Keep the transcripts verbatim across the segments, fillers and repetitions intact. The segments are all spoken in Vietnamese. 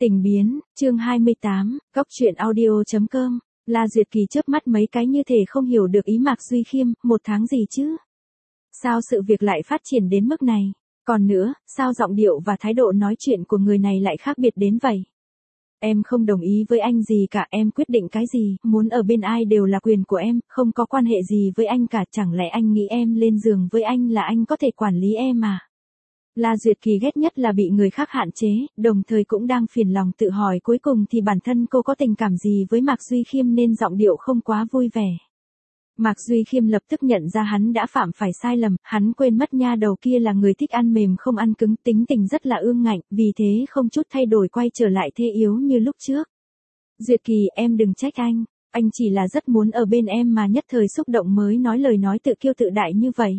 Tình biến, chương hai mươi tám, góc truyện audio chấm com. La Duyệt Kỳ chớp mắt mấy cái như thể không hiểu được ý Mạc Duy Khiêm, một tháng gì chứ? Sao sự việc lại phát triển đến mức này? Còn nữa, sao giọng điệu và thái độ nói chuyện của người này lại khác biệt đến vậy? Em không đồng ý với anh gì cả, em quyết định cái gì, muốn ở bên ai đều là quyền của em, không có quan hệ gì với anh cả, chẳng lẽ anh nghĩ em lên giường với anh là anh có thể quản lý em à? La Duyệt Kỳ ghét nhất là bị người khác hạn chế, đồng thời cũng đang phiền lòng tự hỏi cuối cùng thì bản thân cô có tình cảm gì với Mạc Duy Khiêm nên giọng điệu không quá vui vẻ. Mạc Duy Khiêm lập tức nhận ra hắn đã phạm phải sai lầm, hắn quên mất nha đầu kia là người thích ăn mềm không ăn cứng, tính tình rất là ương ngạnh, vì thế không chút thay đổi quay trở lại thê yếu như lúc trước. Duyệt Kỳ, em đừng trách anh, anh chỉ là rất muốn ở bên em mà nhất thời xúc động mới nói lời nói tự kiêu tự đại như vậy.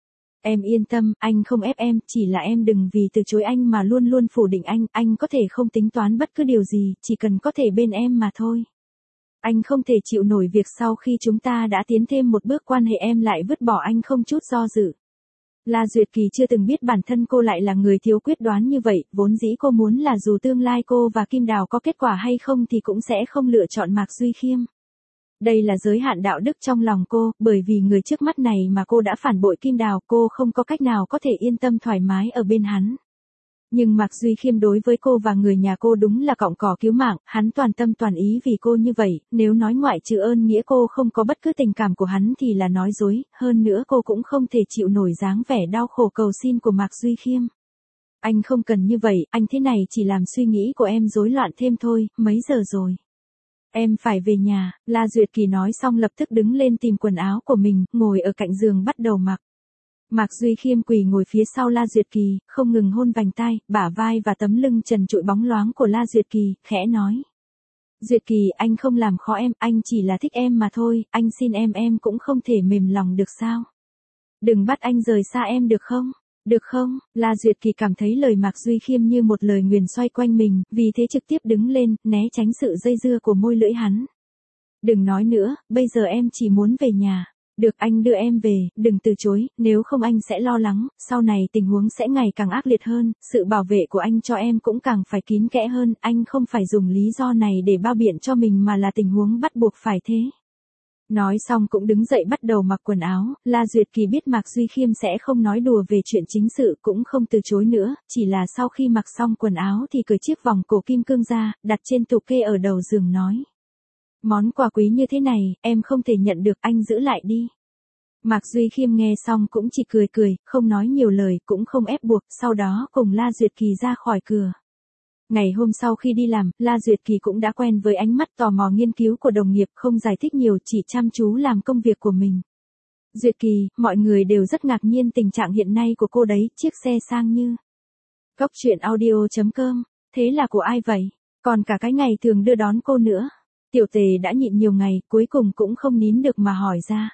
Em yên tâm, anh không ép em, chỉ là em đừng vì từ chối anh mà luôn luôn phủ định anh, anh có thể không tính toán bất cứ điều gì, chỉ cần có thể bên em mà thôi. Anh không thể chịu nổi việc sau khi chúng ta đã tiến thêm một bước quan hệ em lại vứt bỏ anh không chút do dự. La Duyệt Kỳ chưa từng biết bản thân cô lại là người thiếu quyết đoán như vậy, vốn dĩ cô muốn là dù tương lai cô và Kim Đào có kết quả hay không thì cũng sẽ không lựa chọn Mạc Duy Khiêm. Đây là giới hạn đạo đức trong lòng cô, bởi vì người trước mắt này mà cô đã phản bội Kim Đào, cô không có cách nào có thể yên tâm thoải mái ở bên hắn. Nhưng Mạc Duy Khiêm đối với cô và người nhà cô đúng là cọng cỏ cứu mạng, hắn toàn tâm toàn ý vì cô như vậy, nếu nói ngoại trừ ơn nghĩa cô không có bất cứ tình cảm của hắn thì là nói dối, hơn nữa cô cũng không thể chịu nổi dáng vẻ đau khổ cầu xin của Mạc Duy Khiêm. Anh không cần như vậy, anh thế này chỉ làm suy nghĩ của em rối loạn thêm thôi, mấy giờ rồi? Em phải về nhà, La Duyệt Kỳ nói xong lập tức đứng lên tìm quần áo của mình, ngồi ở cạnh giường bắt đầu mặc. Mạc Duy Khiêm quỳ ngồi phía sau La Duyệt Kỳ, không ngừng hôn vành tai, bả vai và tấm lưng trần trụi bóng loáng của La Duyệt Kỳ, khẽ nói. Duyệt Kỳ, anh không làm khó em, anh chỉ là thích em mà thôi, anh xin em em cũng không thể mềm lòng được sao? Đừng bắt anh rời xa em được không? Được không? La Duyệt Kỳ cảm thấy lời Mạc Duy Khiêm như một lời nguyền xoay quanh mình, vì thế trực tiếp đứng lên, né tránh sự dây dưa của môi lưỡi hắn. Đừng nói nữa, bây giờ em chỉ muốn về nhà. Được, anh đưa em về, đừng từ chối, nếu không anh sẽ lo lắng, sau này tình huống sẽ ngày càng ác liệt hơn, sự bảo vệ của anh cho em cũng càng phải kín kẽ hơn, anh không phải dùng lý do này để bao biện cho mình mà là tình huống bắt buộc phải thế. Nói xong cũng đứng dậy bắt đầu mặc quần áo, La Duyệt Kỳ biết Mạc Duy Khiêm sẽ không nói đùa về chuyện chính sự cũng không từ chối nữa, chỉ là sau khi mặc xong quần áo thì cởi chiếc vòng cổ kim cương ra, đặt trên tủ kê ở đầu giường nói. Món quà quý như thế này, em không thể nhận được, anh giữ lại đi. Mạc Duy Khiêm nghe xong cũng chỉ cười cười, không nói nhiều lời, cũng không ép buộc, sau đó cùng La Duyệt Kỳ ra khỏi cửa. Ngày hôm sau khi đi làm, La Duyệt Kỳ cũng đã quen với ánh mắt tò mò nghiên cứu của đồng nghiệp, không giải thích nhiều, chỉ chăm chú làm công việc của mình. Duyệt Kỳ, mọi người đều rất ngạc nhiên tình trạng hiện nay của cô đấy, chiếc xe sang như. Góc truyện audio chấm com, thế là của ai vậy? Còn cả cái ngày thường đưa đón cô nữa. Tiểu Tề đã nhịn nhiều ngày, cuối cùng cũng không nín được mà hỏi ra.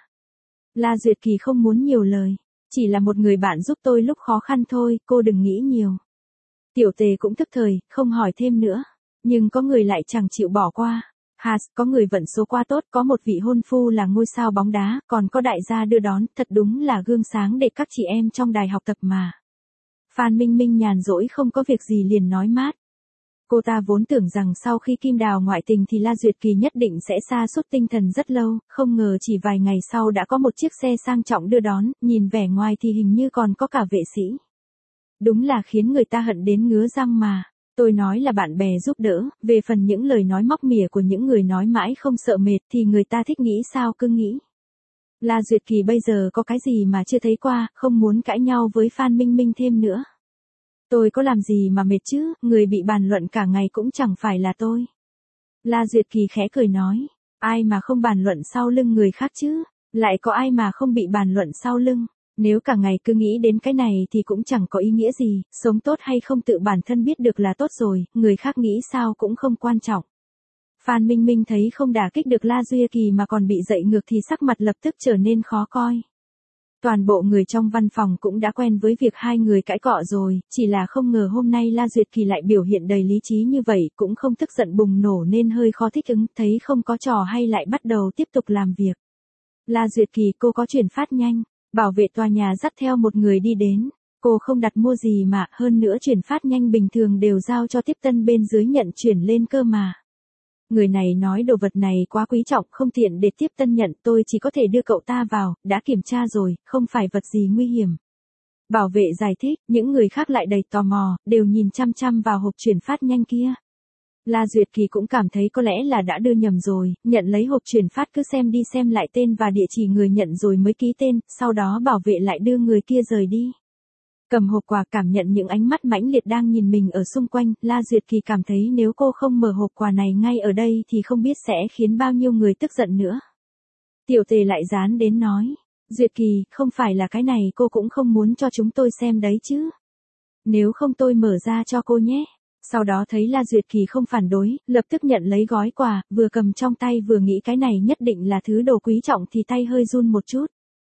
La Duyệt Kỳ không muốn nhiều lời, chỉ là một người bạn giúp tôi lúc khó khăn thôi, cô đừng nghĩ nhiều. Tiểu Tề cũng thức thời, không hỏi thêm nữa, nhưng có người lại chẳng chịu bỏ qua. Hạt, có người vận số quá tốt, có một vị hôn phu là ngôi sao bóng đá, còn có đại gia đưa đón, thật đúng là gương sáng để các chị em trong đài học tập mà. Phan Minh Minh nhàn rỗi không có việc gì liền nói mát. Cô ta vốn tưởng rằng sau khi Kim Đào ngoại tình thì La Duyệt Kỳ nhất định sẽ sa sút tinh thần rất lâu, không ngờ chỉ vài ngày sau đã có một chiếc xe sang trọng đưa đón, nhìn vẻ ngoài thì hình như còn có cả vệ sĩ. Đúng là khiến người ta hận đến ngứa răng mà. Tôi nói là bạn bè giúp đỡ, về phần những lời nói móc mỉa của những người nói mãi không sợ mệt thì người ta thích nghĩ sao cứ nghĩ. La Duyệt Kỳ bây giờ có cái gì mà chưa thấy qua, không muốn cãi nhau với Phan Minh Minh thêm nữa. Tôi có làm gì mà mệt chứ, người bị bàn luận cả ngày cũng chẳng phải là tôi. La Duyệt Kỳ khẽ cười nói, ai mà không bàn luận sau lưng người khác chứ, lại có ai mà không bị bàn luận sau lưng. Nếu cả ngày cứ nghĩ đến cái này thì cũng chẳng có ý nghĩa gì, sống tốt hay không tự bản thân biết được là tốt rồi, người khác nghĩ sao cũng không quan trọng. Phan Minh Minh thấy không đả kích được La Duyệt Kỳ mà còn bị dậy ngược thì sắc mặt lập tức trở nên khó coi. Toàn bộ người trong văn phòng cũng đã quen với việc hai người cãi cọ rồi, chỉ là không ngờ hôm nay La Duyệt Kỳ lại biểu hiện đầy lý trí như vậy, cũng không tức giận bùng nổ nên hơi khó thích ứng, thấy không có trò hay lại bắt đầu tiếp tục làm việc. La Duyệt Kỳ, cô có chuyển phát nhanh. Bảo vệ tòa nhà dắt theo một người đi đến. Cô không đặt mua gì mà, hơn nữa chuyển phát nhanh bình thường đều giao cho tiếp tân bên dưới nhận chuyển lên cơ mà. Người này nói đồ vật này quá quý trọng, không tiện để tiếp tân nhận, tôi chỉ có thể đưa cậu ta vào, đã kiểm tra rồi, không phải vật gì nguy hiểm. Bảo vệ giải thích, những người khác lại đầy tò mò, đều nhìn chăm chăm vào hộp chuyển phát nhanh kia. La Duyệt Kỳ cũng cảm thấy có lẽ là đã đưa nhầm rồi, nhận lấy hộp chuyển phát cứ xem đi xem lại tên và địa chỉ người nhận rồi mới ký tên, sau đó bảo vệ lại đưa người kia rời đi. Cầm hộp quà cảm nhận những ánh mắt mãnh liệt đang nhìn mình ở xung quanh, La Duyệt Kỳ cảm thấy nếu cô không mở hộp quà này ngay ở đây thì không biết sẽ khiến bao nhiêu người tức giận nữa. Tiểu Tề lại dán đến nói, Duyệt Kỳ, không phải là cái này cô cũng không muốn cho chúng tôi xem đấy chứ. Nếu không tôi mở ra cho cô nhé. Sau đó thấy La Duyệt Kỳ không phản đối, lập tức nhận lấy gói quà, vừa cầm trong tay vừa nghĩ cái này nhất định là thứ đồ quý trọng thì tay hơi run một chút.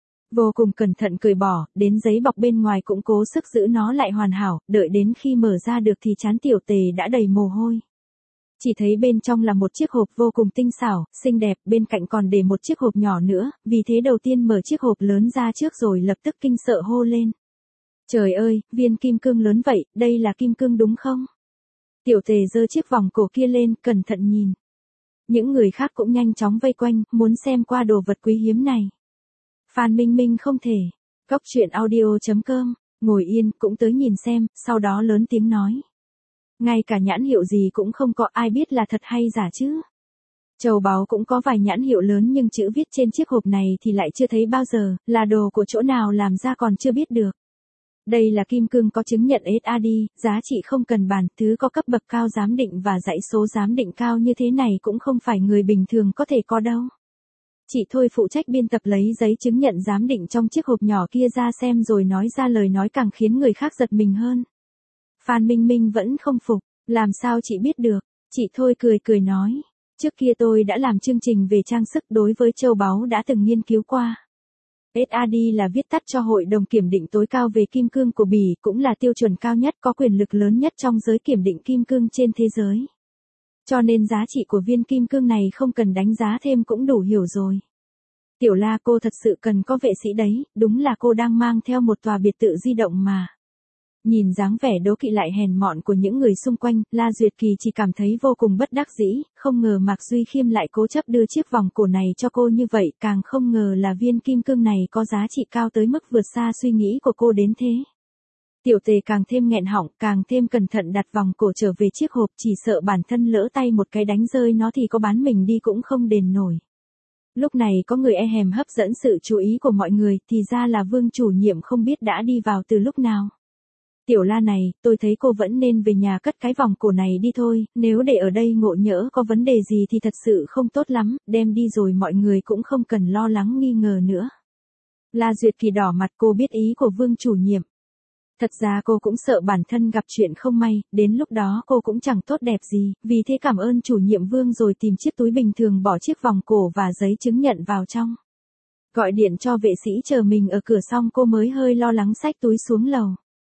Vô cùng cẩn thận cởi bỏ, đến giấy bọc bên ngoài cũng cố sức giữ nó lại hoàn hảo, đợi đến khi mở ra được thì trán Tiểu Tề đã đầy mồ hôi. Chỉ thấy bên trong là một chiếc hộp vô cùng tinh xảo, xinh đẹp, bên cạnh còn để một chiếc hộp nhỏ nữa, vì thế đầu tiên mở chiếc hộp lớn ra trước rồi lập tức kinh sợ hô lên. Trời ơi, viên kim cương lớn vậy, đây là kim cương đúng không? Tiểu Tề giơ chiếc vòng cổ kia lên, cẩn thận nhìn. Những người khác cũng nhanh chóng vây quanh, muốn xem qua đồ vật quý hiếm này. Phan Minh Minh không thể. Cóc truyện audio chấm com, ngồi yên, cũng tới nhìn xem, sau đó lớn tiếng nói. Ngay cả nhãn hiệu gì cũng không có, ai biết là thật hay giả chứ. Châu báu cũng có vài nhãn hiệu lớn nhưng chữ viết trên chiếc hộp này thì lại chưa thấy bao giờ, là đồ của chỗ nào làm ra còn chưa biết được. Đây là kim cương có chứng nhận ét a đê, giá trị không cần bàn, thứ có cấp bậc cao giám định và dãy số giám định cao như thế này cũng không phải người bình thường có thể có đâu. Chị Thôi phụ trách biên tập lấy giấy chứng nhận giám định trong chiếc hộp nhỏ kia ra xem rồi nói ra lời nói càng khiến người khác giật mình hơn. Phan Minh Minh vẫn không phục, làm sao chị biết được, chị Thôi cười cười nói. Trước kia tôi đã làm chương trình về trang sức đối với châu báu đã từng nghiên cứu qua. ét a đê là viết tắt cho Hội đồng Kiểm định tối cao về kim cương của Bỉ, cũng là tiêu chuẩn cao nhất có quyền lực lớn nhất trong giới kiểm định kim cương trên thế giới. Cho nên giá trị của viên kim cương này không cần đánh giá thêm cũng đủ hiểu rồi. Tiểu La, cô thật sự cần có vệ sĩ đấy, đúng là cô đang mang theo một tòa biệt thự di động mà. Nhìn dáng vẻ đố kỵ lại hèn mọn của những người xung quanh, La Duyệt Kỳ chỉ cảm thấy vô cùng bất đắc dĩ, không ngờ Mạc Duy Khiêm lại cố chấp đưa chiếc vòng cổ này cho cô như vậy, càng không ngờ là viên kim cương này có giá trị cao tới mức vượt xa suy nghĩ của cô đến thế. Tiểu Tề càng thêm nghẹn họng, càng thêm cẩn thận đặt vòng cổ trở về chiếc hộp, chỉ sợ bản thân lỡ tay một cái đánh rơi nó thì có bán mình đi cũng không đền nổi. Lúc này có người e hèm hấp dẫn sự chú ý của mọi người, thì ra là Vương chủ nhiệm không biết đã đi vào từ lúc nào. Tiểu La này, tôi thấy cô vẫn nên về nhà cất cái vòng cổ này đi thôi, nếu để ở đây ngộ nhỡ có vấn đề gì thì thật sự không tốt lắm, đem đi rồi mọi người cũng không cần lo lắng nghi ngờ nữa. La Duyệt Kỳ đỏ mặt, cô biết ý của Vương chủ nhiệm. Thật ra cô cũng sợ bản thân gặp chuyện không may, đến lúc đó cô cũng chẳng tốt đẹp gì, vì thế cảm ơn chủ nhiệm Vương rồi tìm chiếc túi bình thường bỏ chiếc vòng cổ và giấy chứng nhận vào trong. Gọi điện cho vệ sĩ chờ mình ở cửa xong cô mới hơi lo lắng xách túi xuống lầu.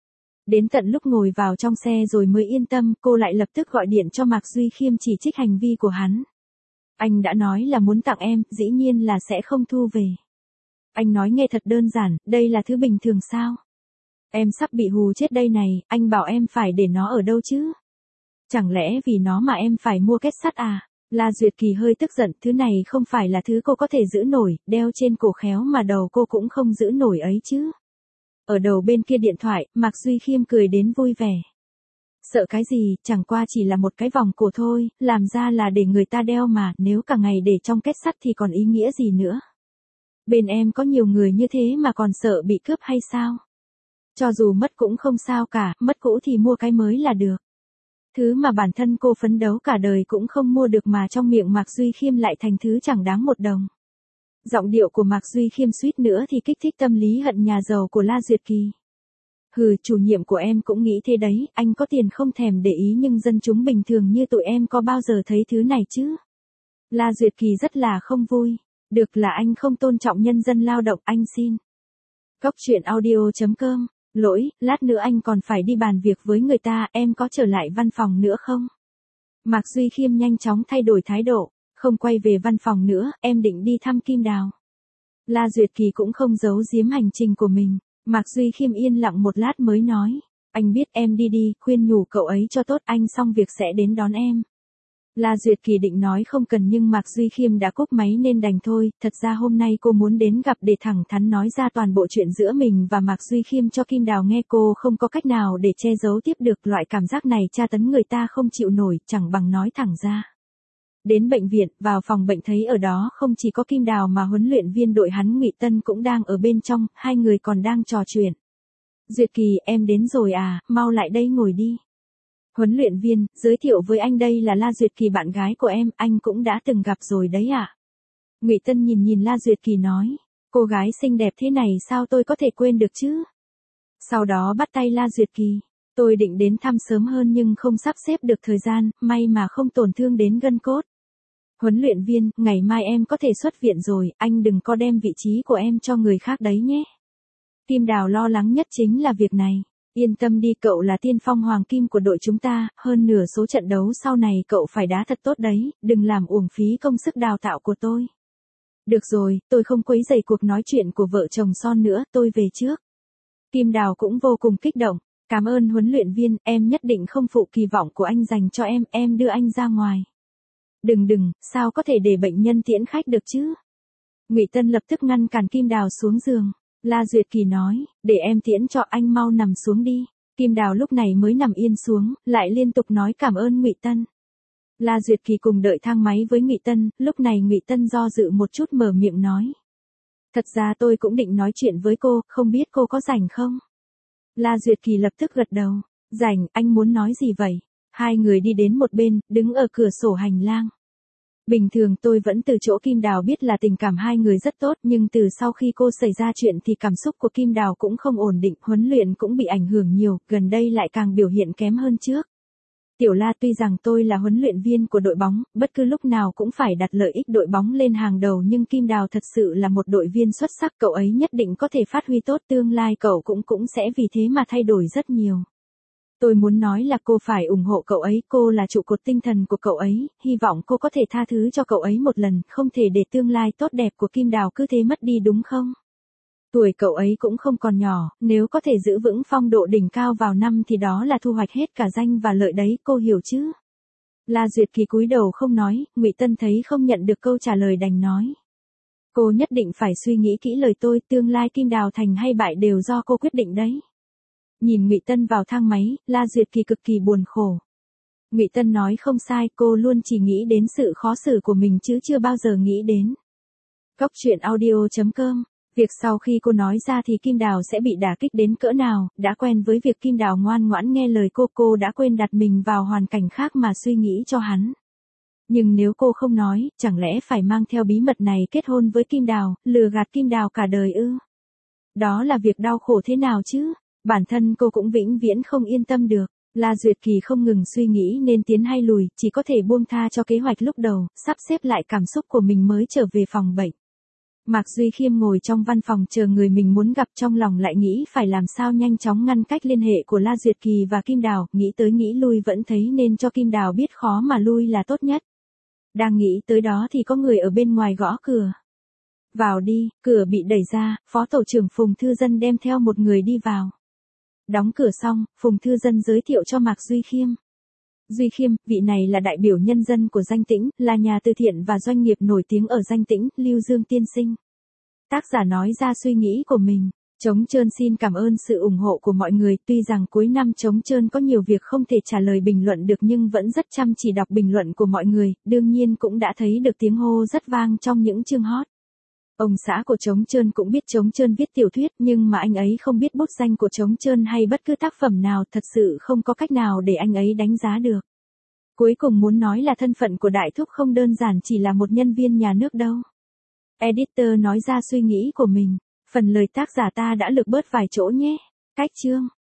Đến tận lúc ngồi vào trong xe rồi mới yên tâm, cô lại lập tức gọi điện cho Mạc Duy Khiêm chỉ trích hành vi của hắn. Anh đã nói là muốn tặng em, dĩ nhiên là sẽ không thu về. Anh nói nghe thật đơn giản, đây là thứ bình thường sao? Em sắp bị hù chết đây này, anh bảo em phải để nó ở đâu chứ? Chẳng lẽ vì nó mà em phải mua kết sắt à? La Duyệt Kỳ hơi tức giận, thứ này không phải là thứ cô có thể giữ nổi, đeo trên cổ khéo mà đầu cô cũng không giữ nổi ấy chứ. Ở đầu bên kia điện thoại, Mạc Duy Khiêm cười đến vui vẻ. Sợ cái gì, chẳng qua chỉ là một cái vòng cổ thôi, làm ra là để người ta đeo mà, nếu cả ngày để trong kết sắt thì còn ý nghĩa gì nữa. Bên em có nhiều người như thế mà còn sợ bị cướp hay sao? Cho dù mất cũng không sao cả, mất cũ thì mua cái mới là được. Thứ mà bản thân cô phấn đấu cả đời cũng không mua được mà trong miệng Mạc Duy Khiêm lại thành thứ chẳng đáng một đồng. Giọng điệu của Mạc Duy Khiêm suýt nữa thì kích thích tâm lý hận nhà giàu của La Duyệt Kỳ. Hừ, chủ nhiệm của em cũng nghĩ thế đấy, anh có tiền không thèm để ý nhưng dân chúng bình thường như tụi em có bao giờ thấy thứ này chứ? La Duyệt Kỳ rất là không vui. Được, là anh không tôn trọng nhân dân lao động, anh xin. Cóc truyện audio chấm com, lỗi, lát nữa anh còn phải đi bàn việc với người ta, em có trở lại văn phòng nữa không? Mạc Duy Khiêm nhanh chóng thay đổi thái độ. Không quay về văn phòng nữa, em định đi thăm Kim Đào. La Duyệt Kỳ cũng không giấu giếm hành trình của mình. Mạc Duy Khiêm yên lặng một lát mới nói, anh biết em đi đi, khuyên nhủ cậu ấy cho tốt, anh xong việc sẽ đến đón em. La Duyệt Kỳ định nói không cần nhưng Mạc Duy Khiêm đã cúp máy nên đành thôi, thật ra hôm nay cô muốn đến gặp để thẳng thắn nói ra toàn bộ chuyện giữa mình và Mạc Duy Khiêm cho Kim Đào nghe, cô không có cách nào để che giấu tiếp được, loại cảm giác này tra tấn người ta không chịu nổi, chẳng bằng nói thẳng ra. Đến bệnh viện, vào phòng bệnh thấy ở đó không chỉ có Kim Đào mà huấn luyện viên đội hắn Ngụy Tân cũng đang ở bên trong, hai người còn đang trò chuyện. Duyệt Kỳ, em đến rồi à, mau lại đây ngồi đi. Huấn luyện viên, giới thiệu với anh đây là La Duyệt Kỳ, bạn gái của em, anh cũng đã từng gặp rồi đấy ạ. À? Ngụy Tân nhìn nhìn La Duyệt Kỳ nói, cô gái xinh đẹp thế này sao tôi có thể quên được chứ? Sau đó bắt tay La Duyệt Kỳ, tôi định đến thăm sớm hơn nhưng không sắp xếp được thời gian, may mà không tổn thương đến gân cốt. Huấn luyện viên, ngày mai em có thể xuất viện rồi, anh đừng có đem vị trí của em cho người khác đấy nhé. Kim Đào lo lắng nhất chính là việc này. Yên tâm đi, cậu là tiên phong hoàng kim của đội chúng ta, hơn nửa số trận đấu sau này cậu phải đá thật tốt đấy, đừng làm uổng phí công sức đào tạo của tôi. Được rồi, tôi không quấy rầy cuộc nói chuyện của vợ chồng son nữa, tôi về trước. Kim Đào cũng vô cùng kích động, cảm ơn huấn luyện viên, em nhất định không phụ kỳ vọng của anh dành cho em, em đưa anh ra ngoài. Đừng đừng, sao có thể để bệnh nhân tiễn khách được chứ? Ngụy Tân lập tức ngăn cản Kim Đào xuống giường. La Duyệt Kỳ nói, để em tiễn cho, anh mau nằm xuống đi. Kim Đào lúc này mới nằm yên xuống, lại liên tục nói cảm ơn Ngụy Tân. La Duyệt Kỳ cùng đợi thang máy với Ngụy Tân, lúc này Ngụy Tân do dự một chút mở miệng nói. Thật ra tôi cũng định nói chuyện với cô, không biết cô có rảnh không? La Duyệt Kỳ lập tức gật đầu, rảnh, anh muốn nói gì vậy? Hai người đi đến một bên, đứng ở cửa sổ hành lang. Bình thường tôi vẫn từ chỗ Kim Đào biết là tình cảm hai người rất tốt, nhưng từ sau khi cô xảy ra chuyện thì cảm xúc của Kim Đào cũng không ổn định, huấn luyện cũng bị ảnh hưởng nhiều, gần đây lại càng biểu hiện kém hơn trước. Tiểu La, tuy rằng tôi là huấn luyện viên của đội bóng, bất cứ lúc nào cũng phải đặt lợi ích đội bóng lên hàng đầu, nhưng Kim Đào thật sự là một đội viên xuất sắc, cậu ấy nhất định có thể phát huy tốt, tương lai cậu cũng cũng sẽ vì thế mà thay đổi rất nhiều. Tôi muốn nói là cô phải ủng hộ cậu ấy, cô là trụ cột tinh thần của cậu ấy, hy vọng cô có thể tha thứ cho cậu ấy một lần, không thể để tương lai tốt đẹp của Kim Đào cứ thế mất đi đúng không? Tuổi cậu ấy cũng không còn nhỏ, nếu có thể giữ vững phong độ đỉnh cao vào năm thì đó là thu hoạch hết cả danh và lợi đấy, cô hiểu chứ? La Duyệt Kỳ cúi đầu không nói, Ngụy Tân thấy không nhận được câu trả lời đành nói. Cô nhất định phải suy nghĩ kỹ lời tôi, tương lai Kim Đào thành hay bại đều do cô quyết định đấy. Nhìn Ngụy Tân vào thang máy, La Duyệt Kỳ cực kỳ buồn khổ. Ngụy Tân nói không sai, cô luôn chỉ nghĩ đến sự khó xử của mình chứ chưa bao giờ nghĩ đến. Cóc truyện audio chấm com. Việc sau khi cô nói ra thì Kim Đào sẽ bị đả kích đến cỡ nào, đã quen với việc Kim Đào ngoan ngoãn nghe lời cô, cô đã quên đặt mình vào hoàn cảnh khác mà suy nghĩ cho hắn. Nhưng nếu cô không nói, chẳng lẽ phải mang theo bí mật này kết hôn với Kim Đào, lừa gạt Kim Đào cả đời ư? Đó là việc đau khổ thế nào chứ? Bản thân cô cũng vĩnh viễn không yên tâm được. La Duyệt Kỳ không ngừng suy nghĩ nên tiến hay lùi, chỉ có thể buông tha cho kế hoạch lúc đầu, sắp xếp lại cảm xúc của mình mới trở về phòng bệnh. Mạc Duy Khiêm ngồi trong văn phòng chờ người mình muốn gặp, trong lòng lại nghĩ phải làm sao nhanh chóng ngăn cách liên hệ của La Duyệt Kỳ và Kim Đào, nghĩ tới nghĩ lui vẫn thấy nên cho Kim Đào biết khó mà lui là tốt nhất. Đang nghĩ tới đó thì có người ở bên ngoài gõ cửa. Vào đi, cửa bị đẩy ra, Phó Tổ trưởng Phùng Thư Dân đem theo một người đi vào. Đóng cửa xong, Phùng Thư Dân giới thiệu cho Mạc Duy Khiêm. Duy Khiêm, vị này là đại biểu nhân dân của Danh Tĩnh, là nhà từ thiện và doanh nghiệp nổi tiếng ở Danh Tĩnh, Lưu Dương tiên sinh. Tác giả nói ra suy nghĩ của mình. Trống Trơn xin cảm ơn sự ủng hộ của mọi người, tuy rằng cuối năm Trống Trơn có nhiều việc không thể trả lời bình luận được nhưng vẫn rất chăm chỉ đọc bình luận của mọi người, đương nhiên cũng đã thấy được tiếng hô rất vang trong những chương hot. Ông xã của Trống Trơn cũng biết Trống Trơn viết tiểu thuyết nhưng mà anh ấy không biết bút danh của Trống Trơn hay bất cứ tác phẩm nào, thật sự không có cách nào để anh ấy đánh giá được. Cuối cùng muốn nói là thân phận của Đại Thúc không đơn giản chỉ là một nhân viên nhà nước đâu. Editor nói ra suy nghĩ của mình. Phần lời tác giả ta đã lược bớt vài chỗ nhé. Cách chương.